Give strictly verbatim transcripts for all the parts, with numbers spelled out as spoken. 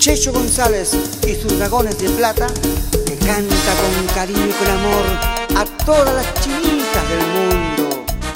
Checho González y sus dragones de plata le canta con cariño y con amor a todas las chinitas del mundo.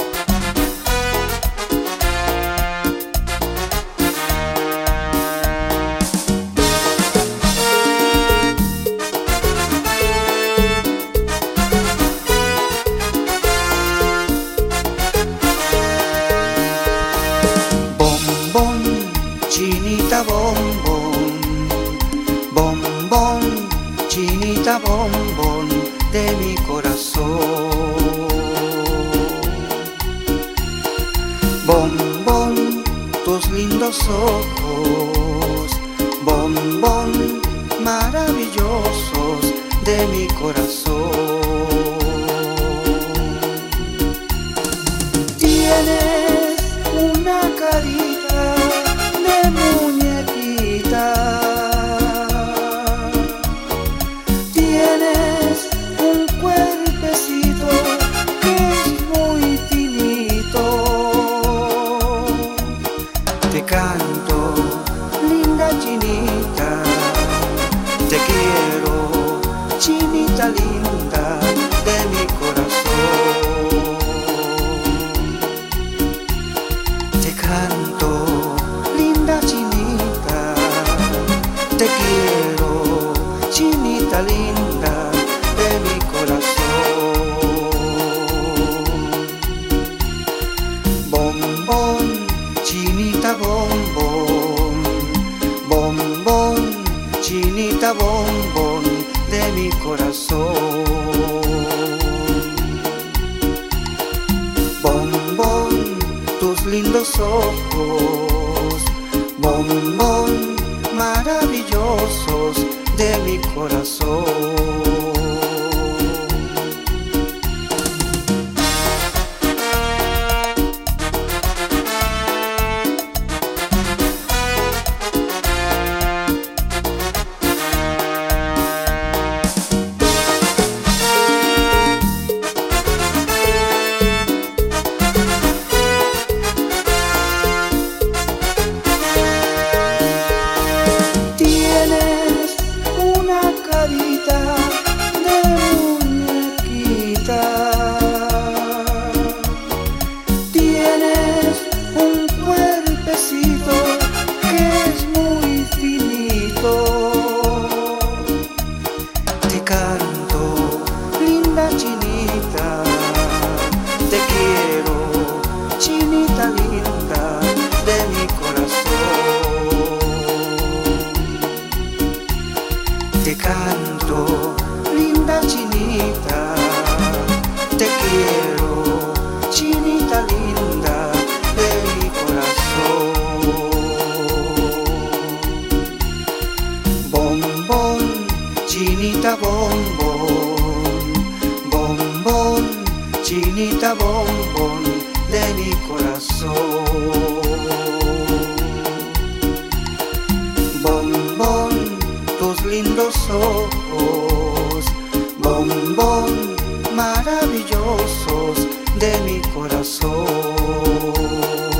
Bombón, chinita bombón, bombón, chinita bombón de mi corazón. Bombón, tus lindos ojos, bombón, maravillosos de mi corazón. Tienes una carita de muñequita, tienes un cuerpecito que es muy finito. Te canto, linda chinita, te quiero, chinita linda de mi corazón. Te canto, linda chinita, te quiero, chinita linda de mi corazón. Bombón, chinita bombón, bombón, chinita bombón de mi corazón. Bombón, tus lindos ojos, bombón, maravillosos de mi corazón. Tienes una carita de muñequita, tienes un cuerpecito que es muy finito. Te canto, linda chinita, te quiero, chinita linda de mi corazón. Te canto, linda chinita, te quiero, chinita linda de mi corazón. Bombón, chinita bombón, bombón, chinita bombón de mi corazón. Bombón, tus lindos ojos, bombón, maravillosos de mi corazón.